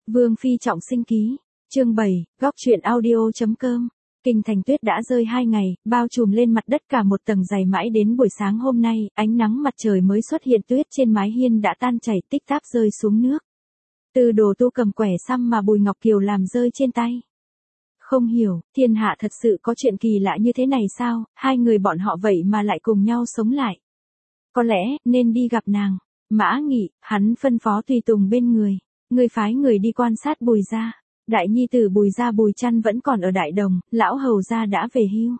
Vương phi trọng sinh ký. Chương 7, góc truyện audio.com. Kinh thành tuyết đã rơi 2 ngày, bao trùm lên mặt đất cả một tầng dày mãi đến buổi sáng hôm nay, ánh nắng mặt trời mới xuất hiện, tuyết trên mái hiên đã tan chảy tích tắc rơi xuống nước. Từ Đồ Tu cầm quẻ xăm mà Bùi Ngọc Kiều làm rơi trên tay. Không hiểu, thiên hạ thật sự có chuyện kỳ lạ như thế này sao, hai người bọn họ vậy mà lại cùng nhau sống lại. Có lẽ, nên đi gặp nàng. Mã Nghị, hắn phân phó tùy tùng bên người. Người phái người đi quan sát Bùi gia. Đại nhi tử Bùi gia Bùi Chăn vẫn còn ở Đại Đồng, lão hầu gia đã về hưu.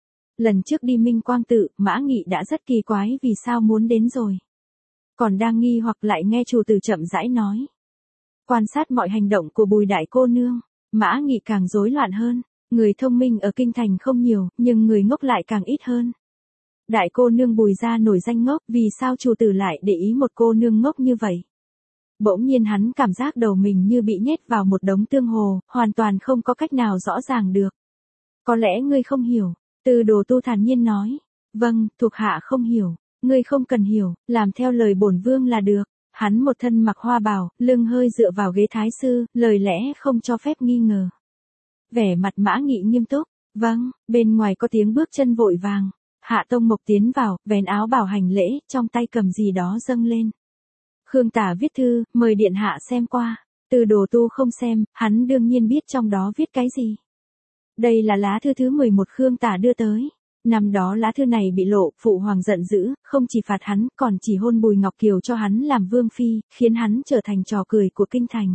Lần trước đi Minh Quang Tự, Mã Nghị đã rất kỳ quái vì sao muốn đến rồi. Còn đang nghi hoặc lại nghe chủ tử chậm rãi nói. Quan sát mọi hành động của Bùi đại cô nương, Mã Nghị càng rối loạn hơn. Người thông minh ở kinh thành không nhiều, nhưng người ngốc lại càng ít hơn. Đại cô nương Bùi gia nổi danh ngốc, vì sao chủ tử lại để ý một cô nương ngốc như vậy? Bỗng nhiên hắn cảm giác đầu mình như bị nhét vào một đống tương hồ, hoàn toàn không có cách nào rõ ràng được. Có lẽ ngươi không hiểu, Từ Đồ Tu thản nhiên nói. Vâng, thuộc hạ không hiểu, ngươi không cần hiểu, làm theo lời bổn vương là được. Hắn một thân mặc hoa bào, lưng hơi dựa vào ghế thái sư, lời lẽ không cho phép nghi ngờ. Vẻ mặt Mã Nghị nghiêm túc. Vâng, bên ngoài có tiếng bước chân vội vàng. Hạ Tông Mộc tiến vào, vén áo bào hành lễ, trong tay cầm gì đó dâng lên. Khương Tả viết thư, mời điện hạ xem qua. Từ Đồ Tu không xem, hắn đương nhiên biết trong đó viết cái gì. Đây là lá thư thứ 11 Khương Tả đưa tới. Năm đó lá thư này bị lộ, phụ hoàng giận dữ, không chỉ phạt hắn, còn chỉ hôn Bùi Ngọc Kiều cho hắn làm vương phi, khiến hắn trở thành trò cười của kinh thành.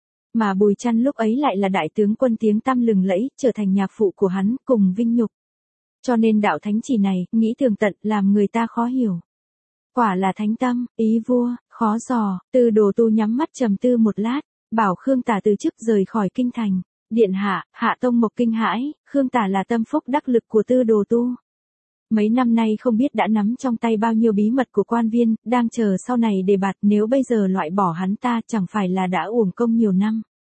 Mà Bùi Chăn lúc ấy lại là đại tướng quân tiếng tăm lừng lẫy, trở thành nhạc phụ của hắn, cùng vinh nhục. Cho nên đạo thánh chỉ này, nghĩ tường tận, làm người ta khó hiểu. Quả là thánh tâm, ý vua, khó dò. Từ Đồ Tu nhắm mắt trầm tư một lát, bảo Khương Tả từ chức rời khỏi kinh thành. Điện hạ, Hạ Tông Mộc kinh hãi, Khương Tả là tâm phúc đắc lực của Từ Đồ Tu. Mấy năm nay không biết đã nắm trong tay bao nhiêu bí mật của quan viên, đang chờ sau này đề bạt, nếu bây giờ loại bỏ hắn ta chẳng phải là đã uổng công nhiều năm.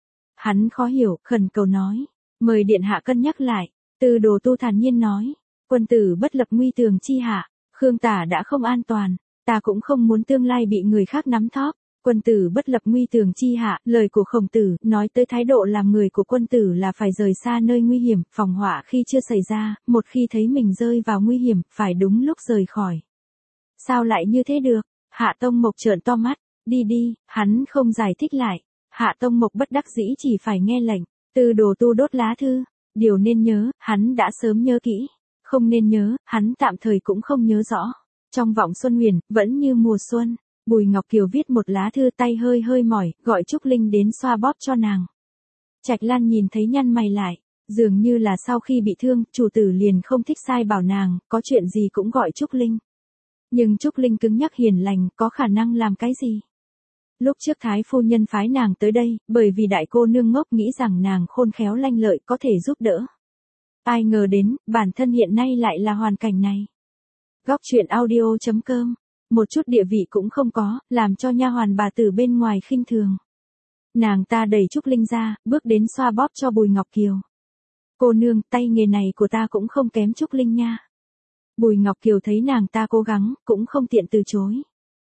Hắn khó hiểu, khẩn cầu nói, mời điện hạ cân nhắc lại. Từ Đồ Tu thản nhiên nói, quân tử bất lập nguy tường chi hạ, Khương Tả đã không an toàn, ta cũng không muốn tương lai bị người khác nắm thóp. Quân tử bất lập nguy tường chi hạ, lời của Khổng Tử nói tới thái độ làm người của quân tử là phải rời xa nơi nguy hiểm, phòng họa khi chưa xảy ra, một khi thấy mình rơi vào nguy hiểm, phải đúng lúc rời khỏi. Sao lại như thế được? Hạ Tông Mộc trợn to mắt, đi đi, hắn không giải thích lại. Hạ Tông Mộc bất đắc dĩ chỉ phải nghe lệnh. Từ Đồ Tu đốt lá thư, điều nên nhớ, hắn đã sớm nhớ kỹ, không nên nhớ, hắn tạm thời cũng không nhớ rõ. Trong vọng xuân huyền, vẫn như mùa xuân. Bùi Ngọc Kiều viết một lá thư, tay hơi hơi mỏi, gọi Trúc Linh đến xoa bóp cho nàng. Trạch Lan nhìn thấy nhăn mày lại, dường như là sau khi bị thương, chủ tử liền không thích sai bảo nàng, có chuyện gì cũng gọi Trúc Linh. Nhưng Trúc Linh cứng nhắc hiền lành, có khả năng làm cái gì? Lúc trước Thái phu nhân phái nàng tới đây, bởi vì đại cô nương ngốc nghĩ rằng nàng khôn khéo lanh lợi có thể giúp đỡ. Ai ngờ đến, bản thân hiện nay lại là hoàn cảnh này. Góc truyện audio.com. Một chút địa vị cũng không có, làm cho nha hoàn bà tử bên ngoài khinh thường. Nàng ta đẩy Trúc Linh ra, bước đến xoa bóp cho Bùi Ngọc Kiều. Cô nương, tay nghề này của ta cũng không kém Trúc Linh nha. Bùi Ngọc Kiều thấy nàng ta cố gắng, cũng không tiện từ chối.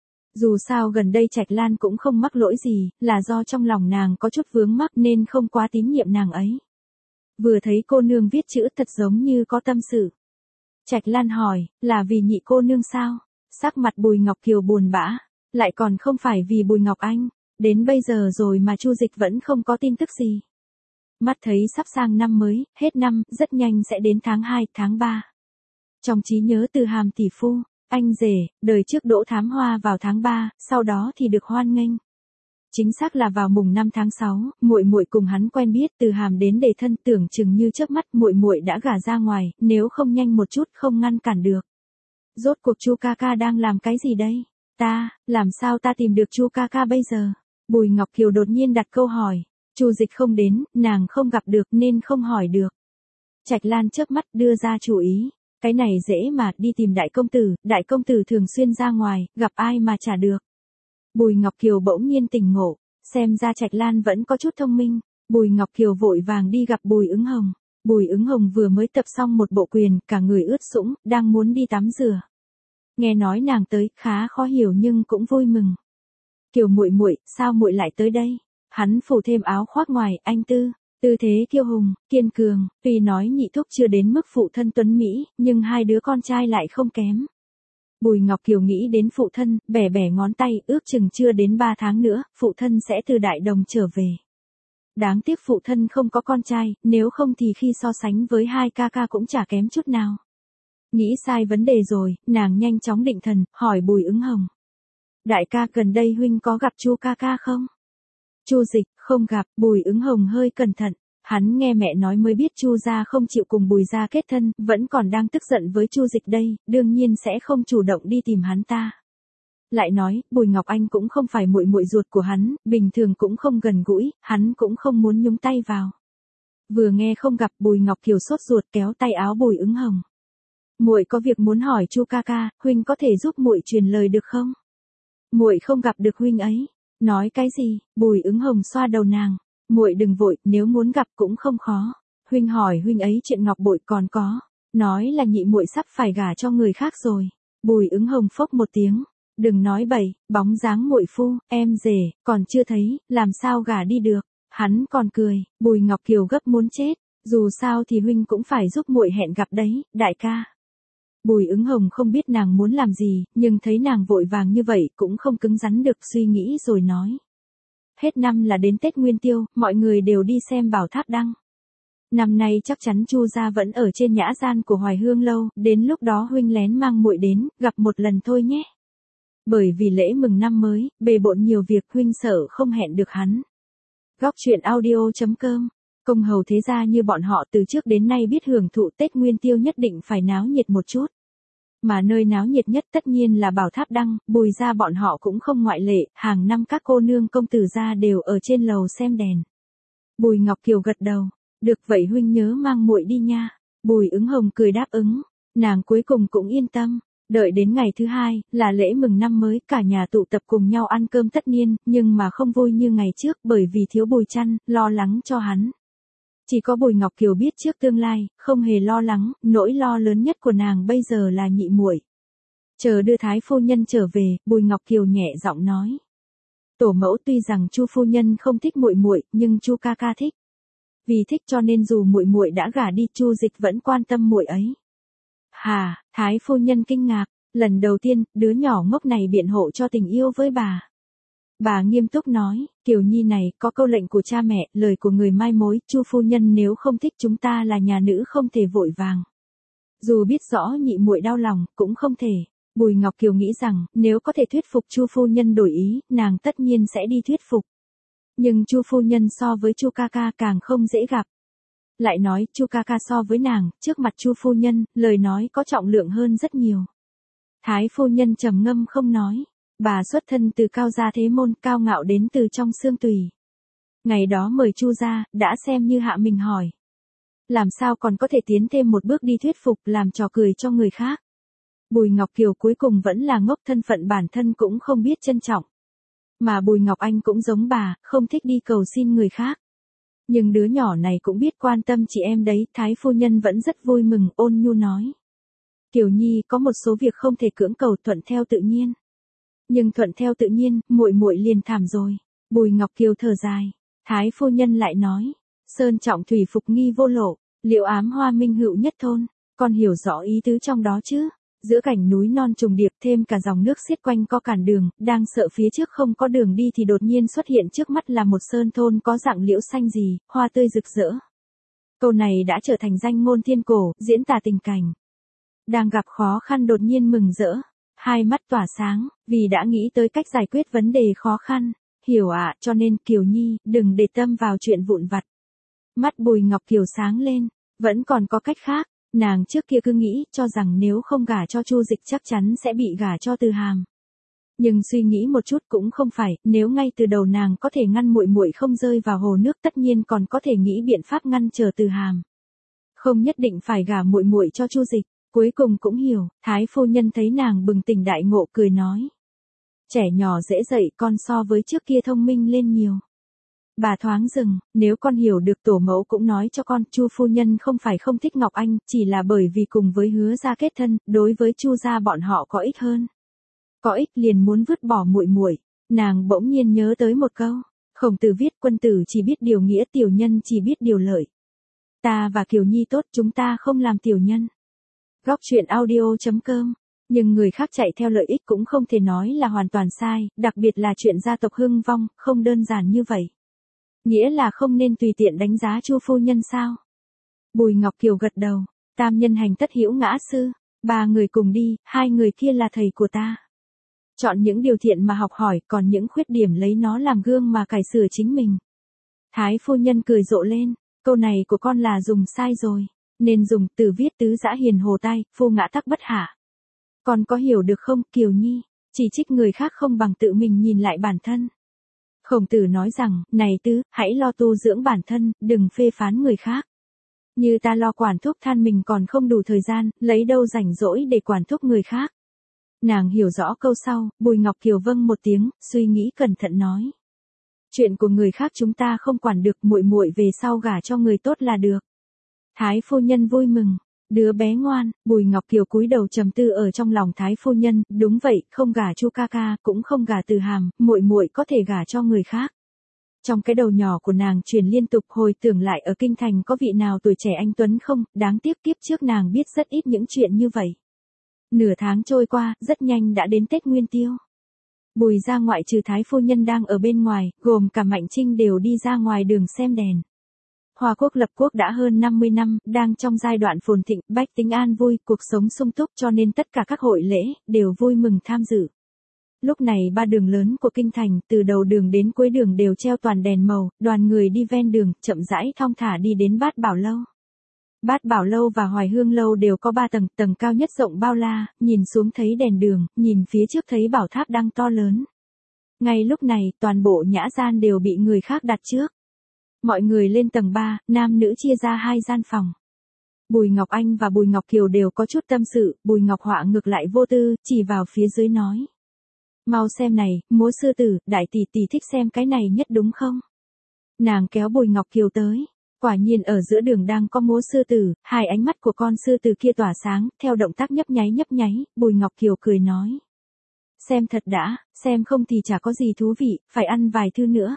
Dù sao gần đây Trạch Lan cũng không mắc lỗi gì, là do trong lòng nàng có chút vướng mắc nên không quá tín nhiệm nàng ấy. Vừa thấy cô nương viết chữ thật giống như có tâm sự. Trạch Lan hỏi, là vì nhị cô nương sao? Sắc mặt Bùi Ngọc Kiều buồn bã, lại còn không phải vì Bùi Ngọc Anh, đến bây giờ rồi mà Chu Dịch vẫn không có tin tức gì. Mắt thấy sắp sang năm mới, hết năm, rất nhanh sẽ đến tháng 2, tháng 3. Trong trí nhớ Từ Hàm tỷ phu, anh rể, đời trước đỗ thám hoa vào tháng 3, sau đó thì được hoan nghênh. Chính xác là vào mùng 5 tháng 6, muội muội cùng hắn quen biết, Từ Hàm đến đề thân, tưởng chừng như chớp mắt muội muội đã gả ra ngoài, nếu không nhanh một chút không ngăn cản được. Rốt cuộc Chu ca ca đang làm cái gì đây? Làm sao ta tìm được Chu ca ca bây giờ? Bùi Ngọc Kiều đột nhiên đặt câu hỏi. Chu Dịch không đến, nàng không gặp được nên không hỏi được. Trạch Lan chớp mắt đưa ra chủ ý. Cái này dễ mà, đi tìm đại công tử thường xuyên ra ngoài, gặp ai mà trả được. Bùi Ngọc Kiều bỗng nhiên tỉnh ngộ, xem ra Trạch Lan vẫn có chút thông minh. Bùi Ngọc Kiều vội vàng đi gặp Bùi Ứng Hồng. Bùi Ứng Hồng vừa mới tập xong một bộ quyền, cả người ướt sũng, đang muốn đi tắm rửa. Nghe nói nàng tới, khá khó hiểu nhưng cũng vui mừng. Kiều muội muội, sao muội lại tới đây? Hắn phủ thêm áo khoác ngoài, anh tư thế kiêu hùng, kiên cường, tuy nói nhị thúc chưa đến mức phụ thân tuấn Mỹ, nhưng hai đứa con trai lại không kém. Bùi Ngọc Kiều nghĩ đến phụ thân, bẻ bẻ ngón tay, ước chừng chưa đến 3 tháng nữa, phụ thân sẽ từ Đại Đồng trở về. Đáng tiếc phụ thân không có con trai, nếu không thì khi so sánh với hai ca ca cũng chả kém chút nào. Nghĩ sai vấn đề rồi, nàng nhanh chóng định thần, hỏi Bùi Ứng Hồng. Đại ca gần đây huynh có gặp Chu ca ca không? Chu Dịch, không gặp. Bùi Ứng Hồng hơi cẩn thận. Hắn nghe mẹ nói mới biết Chu gia không chịu cùng Bùi gia kết thân, vẫn còn đang tức giận với Chu Dịch đây, đương nhiên sẽ không chủ động đi tìm hắn ta. Lại nói, Bùi Ngọc Anh cũng không phải muội muội ruột của hắn, bình thường cũng không gần gũi, hắn cũng không muốn nhúng tay vào. Vừa nghe không gặp, Bùi Ngọc Kiều sốt ruột kéo tay áo Bùi Ứng Hồng. Muội có việc muốn hỏi Chu ca ca, huynh có thể giúp muội truyền lời được không? Muội không gặp được huynh ấy. Nói cái gì? Bùi Ứng Hồng xoa đầu nàng. Muội đừng vội, nếu muốn gặp cũng không khó. Huynh hỏi huynh ấy chuyện ngọc bội còn có. Nói là nhị muội sắp phải gả cho người khác rồi. Bùi Ứng Hồng phốc một tiếng. Đừng nói bậy, bóng dáng muội phu, em rể, còn chưa thấy, làm sao gả đi được. Hắn còn cười, Bùi Ngọc Kiều gấp muốn chết. Dù sao thì huynh cũng phải giúp muội hẹn gặp đấy, đại ca. Bùi Ứng Hồng không biết nàng muốn làm gì, nhưng thấy nàng vội vàng như vậy cũng không cứng rắn được, suy nghĩ rồi nói. Hết năm là đến Tết Nguyên Tiêu, mọi người đều đi xem Bảo Tháp Đăng. Năm nay chắc chắn Chu gia vẫn ở trên nhã gian của Hoài Hương lâu, đến lúc đó huynh lén mang muội đến, gặp một lần thôi nhé. Bởi vì lễ mừng năm mới, bề bộn nhiều việc, huynh sợ không hẹn được hắn. Góc truyện audio.com. Công hầu thế gia như bọn họ từ trước đến nay biết hưởng thụ Tết Nguyên Tiêu nhất định phải náo nhiệt một chút. Mà nơi náo nhiệt nhất tất nhiên là Bảo Tháp Đăng, Bùi gia bọn họ cũng không ngoại lệ, hàng năm các cô nương công tử gia đều ở trên lầu xem đèn. Bùi Ngọc Kiều gật đầu, được vậy huynh nhớ mang muội đi nha. Bùi Ứng Hồng cười đáp ứng, nàng cuối cùng cũng yên tâm. Đợi đến ngày thứ hai, là lễ mừng năm mới, cả nhà tụ tập cùng nhau ăn cơm tất niên, nhưng mà không vui như ngày trước bởi vì thiếu Bùi Chăn, lo lắng cho hắn. Chỉ có Bùi Ngọc Kiều biết trước tương lai, không hề lo lắng, nỗi lo lớn nhất của nàng bây giờ là nhị muội. Chờ đưa thái phu nhân trở về, Bùi Ngọc Kiều nhẹ giọng nói. Tổ mẫu tuy rằng Chu phu nhân không thích muội muội, nhưng Chu ca ca thích. Vì thích cho nên dù muội muội đã gả đi, Chu Dịch vẫn quan tâm muội ấy. Hà, thái phu nhân kinh ngạc, lần đầu tiên, đứa nhỏ ngốc này biện hộ cho tình yêu với bà. Bà nghiêm túc nói, Kiều Nhi này, có câu lệnh của cha mẹ, lời của người mai mối, Chu phu nhân nếu không thích chúng ta là nhà nữ không thể vội vàng. Dù biết rõ nhị muội đau lòng, cũng không thể. Bùi Ngọc Kiều nghĩ rằng, nếu có thể thuyết phục Chu phu nhân đổi ý, nàng tất nhiên sẽ đi thuyết phục. Nhưng Chu phu nhân so với Chu ca ca càng không dễ gặp. Lại nói, Chu ca ca so với nàng, trước mặt Chu phu nhân, lời nói có trọng lượng hơn rất nhiều. Thái phu nhân trầm ngâm không nói. Bà xuất thân từ Cao gia thế môn, cao ngạo đến từ trong xương tùy. Ngày đó mời Chu gia, đã xem như hạ mình hỏi. Làm sao còn có thể tiến thêm một bước đi thuyết phục, làm trò cười cho người khác. Bùi Ngọc Kiều cuối cùng vẫn là ngốc, thân phận bản thân cũng không biết trân trọng. Mà Bùi Ngọc Anh cũng giống bà, không thích đi cầu xin người khác. Nhưng đứa nhỏ này cũng biết quan tâm chị em đấy, thái phu nhân vẫn rất vui mừng, ôn nhu nói. Kiều Nhi có một số việc không thể cưỡng cầu, thuận theo tự nhiên. Nhưng thuận theo tự nhiên, muội muội liền thảm rồi. Bùi Ngọc Kiều thở dài. Thái phu nhân lại nói. Sơn trọng thủy phục nghi vô lộ, liệu ám hoa minh hữu nhất thôn. Con hiểu rõ ý tứ trong đó chứ. Giữa cảnh núi non trùng điệp thêm cả dòng nước xiết quanh co cản đường, đang sợ phía trước không có đường đi thì đột nhiên xuất hiện trước mắt là một sơn thôn có dạng liễu xanh gì, hoa tươi rực rỡ. Câu này đã trở thành danh ngôn thiên cổ, diễn tả tình cảnh. Đang gặp khó khăn đột nhiên mừng rỡ. Hai mắt tỏa sáng, vì đã nghĩ tới cách giải quyết vấn đề khó khăn. Hiểu ạ, cho nên Kiều Nhi, đừng để tâm vào chuyện vụn vặt. Mắt Bùi Ngọc Kiều sáng lên, vẫn còn có cách khác. Nàng trước kia cứ nghĩ, cho rằng nếu không gả cho Chu Dịch chắc chắn sẽ bị gả cho Từ Hàm. Nhưng suy nghĩ một chút cũng không phải, nếu ngay từ đầu nàng có thể ngăn muội muội không rơi vào hồ nước, tất nhiên còn có thể nghĩ biện pháp ngăn trở Từ Hàm. Không nhất định phải gả muội muội cho Chu Dịch. Cuối cùng cũng hiểu, thái phu nhân thấy nàng bừng tỉnh đại ngộ cười nói. Trẻ nhỏ dễ dạy, con so với trước kia thông minh lên nhiều. Bà thoáng dừng, nếu con hiểu được tổ mẫu cũng nói cho con, Chu phu nhân không phải không thích Ngọc Anh, chỉ là bởi vì cùng với Hứa gia kết thân, đối với Chu gia bọn họ có ích hơn. Có ích liền muốn vứt bỏ muội muội. Nàng bỗng nhiên nhớ tới một câu, Khổng Tử viết, quân tử chỉ biết điều nghĩa, tiểu nhân chỉ biết điều lợi. Ta và Kiều Nhi tốt, chúng ta không làm tiểu nhân. Góc truyện audio.com. Nhưng người khác chạy theo lợi ích cũng không thể nói là hoàn toàn sai, đặc biệt là chuyện gia tộc hưng vong, không đơn giản như vậy. Nghĩa là không nên tùy tiện đánh giá Chu phu nhân sao? Bùi Ngọc Kiều gật đầu, tam nhân hành tất hữu ngã sư, 3 người cùng đi, 2 người kia là thầy của ta. Chọn những điều thiện mà học hỏi, còn những khuyết điểm lấy nó làm gương mà cải sửa chính mình. Thái phu nhân cười rộ lên, câu này của con là dùng sai rồi, nên dùng từ viết tứ dã hiền hồ tai, phu ngã tắc bất hạ. Con có hiểu được không, Kiều Nhi? Chỉ trích người khác không bằng tự mình nhìn lại bản thân. Khổng Tử nói rằng, này tứ, hãy lo tu dưỡng bản thân, đừng phê phán người khác. Như ta lo quản thúc than mình còn không đủ thời gian, lấy đâu rảnh rỗi để quản thúc người khác. Nàng hiểu rõ câu sau, Bùi Ngọc Kiều vâng một tiếng, suy nghĩ cẩn thận nói. Chuyện của người khác chúng ta không quản được, muội muội về sau gả cho người tốt là được. Thái phu nhân vui mừng, đứa bé ngoan. Bùi Ngọc Kiều cúi đầu trầm tư ở trong lòng Thái phu nhân, đúng vậy, không gả Chu ca ca, cũng không gả Từ Hàm, muội muội có thể gả cho người khác. Trong cái đầu nhỏ của nàng truyền liên tục hồi tưởng lại ở kinh thành có vị nào tuổi trẻ anh tuấn không, đáng tiếc kiếp trước nàng biết rất ít những chuyện như vậy. Nửa tháng trôi qua, rất nhanh đã đến Tết Nguyên Tiêu. Bùi gia ngoại trừ Thái phu nhân đang ở bên ngoài, gồm cả Mạnh Trinh đều đi ra ngoài đường xem đèn. Hoa quốc lập quốc đã hơn 50 năm, đang trong giai đoạn phồn thịnh, bách tính an vui, cuộc sống sung túc cho nên tất cả các hội lễ, đều vui mừng tham dự. Lúc này 3 đường lớn của kinh thành, từ đầu đường đến cuối đường đều treo toàn đèn màu, đoàn người đi ven đường, chậm rãi thong thả đi đến Bát Bảo Lâu. Bát Bảo Lâu và Hoài Hương Lâu đều có 3 tầng, tầng cao nhất rộng bao la, nhìn xuống thấy đèn đường, nhìn phía trước thấy bảo tháp đang to lớn. Ngay lúc này, toàn bộ nhã gian đều bị người khác đặt trước. Mọi người lên tầng 3, nam nữ chia ra 2 gian phòng. Bùi Ngọc Anh và Bùi Ngọc Kiều đều có chút tâm sự, Bùi Ngọc Họa ngược lại vô tư, chỉ vào phía dưới nói. Mau xem này, múa sư tử, đại tỷ tỷ thích xem cái này nhất đúng không? Nàng kéo Bùi Ngọc Kiều tới. Quả nhiên ở giữa đường đang có múa sư tử, 2 ánh mắt của con sư tử kia tỏa sáng, theo động tác nhấp nháy, Bùi Ngọc Kiều cười nói. Xem thật đã, xem không thì chả có gì thú vị, phải ăn vài thứ nữa.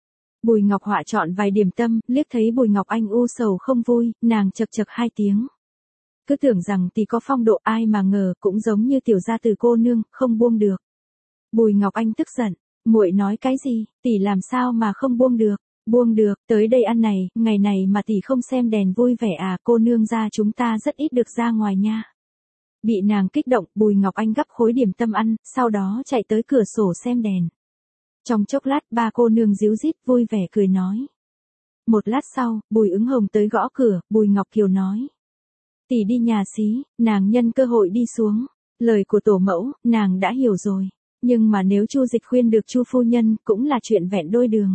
Bùi Ngọc Họa chọn vài điểm tâm, liếc thấy Bùi Ngọc Anh u sầu không vui, nàng chậc chậc 2 tiếng. Cứ tưởng rằng tỷ có phong độ, ai mà ngờ, cũng giống như tiểu gia tử cô nương, không buông được. Bùi Ngọc Anh tức giận, muội nói cái gì, tỷ làm sao mà không buông được? Buông được, tới đây ăn này, ngày này mà tỷ không xem đèn vui vẻ à, cô nương gia chúng ta rất ít được ra ngoài nha. Bị nàng kích động, Bùi Ngọc Anh gắp khối điểm tâm ăn, sau đó chạy tới cửa sổ xem đèn. Trong chốc lát 3 cô nương díu dít vui vẻ cười nói. Một lát sau, Bùi Ứng Hồng tới gõ cửa, Bùi Ngọc Kiều nói. Tỷ đi nhà xí, nàng nhân cơ hội đi xuống. Lời của tổ mẫu, nàng đã hiểu rồi. Nhưng mà nếu Chu Dịch khuyên được Chu phu nhân, cũng là chuyện vẹn đôi đường.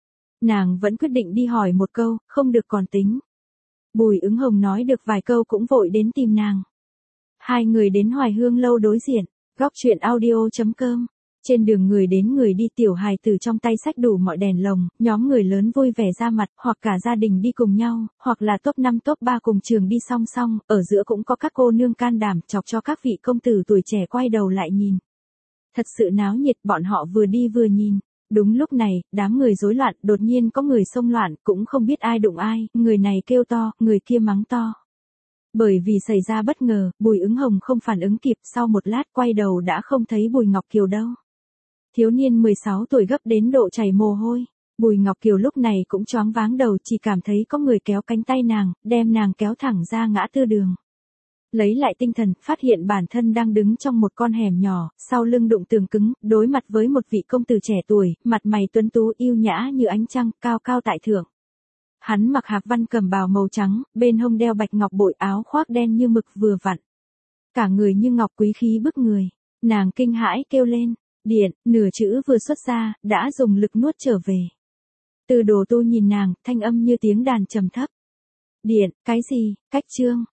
Nàng vẫn quyết định đi hỏi một câu, không được còn tính. Bùi Ứng Hồng nói được vài câu cũng vội đến tìm nàng. 2 người đến Hoài Hương Lâu đối diện, góc truyện audio.com. Trên đường người đến người đi, tiểu hài tử trong tay xách đủ mọi đèn lồng, nhóm người lớn vui vẻ ra mặt, hoặc cả gia đình đi cùng nhau, hoặc là top 5 top 3 cùng trường đi song song, ở giữa cũng có các cô nương can đảm chọc cho các vị công tử tuổi trẻ quay đầu lại nhìn. Thật sự náo nhiệt, bọn họ vừa đi vừa nhìn. Đúng lúc này, đám người rối loạn, đột nhiên có người xông loạn, cũng không biết ai đụng ai, người này kêu to, người kia mắng to. Bởi vì xảy ra bất ngờ, Bùi Ứng Hồng không phản ứng kịp, sau một lát quay đầu đã không thấy Bùi Ngọc Kiều đâu. Thiếu niên 16 tuổi gấp đến độ chảy mồ hôi. Bùi Ngọc Kiều lúc này cũng choáng váng đầu, chỉ cảm thấy có người kéo cánh tay nàng, đem nàng kéo thẳng ra ngã tư đường. Lấy lại tinh thần, phát hiện bản thân đang đứng trong một con hẻm nhỏ, sau lưng đụng tường cứng, đối mặt với một vị công tử trẻ tuổi, mặt mày tuấn tú yêu nhã như ánh trăng, cao cao tại thượng. Hắn mặc hạc văn cẩm bào màu trắng, bên hông đeo bạch ngọc bội, áo khoác đen như mực vừa vặn. Cả người như ngọc quý khí bức người. Nàng kinh hãi kêu lên, điện, nửa chữ vừa xuất ra, đã dùng lực nuốt trở về. Từ Đồ Tu nhìn nàng, thanh âm như tiếng đàn trầm thấp. Điện, cái gì, cách trương.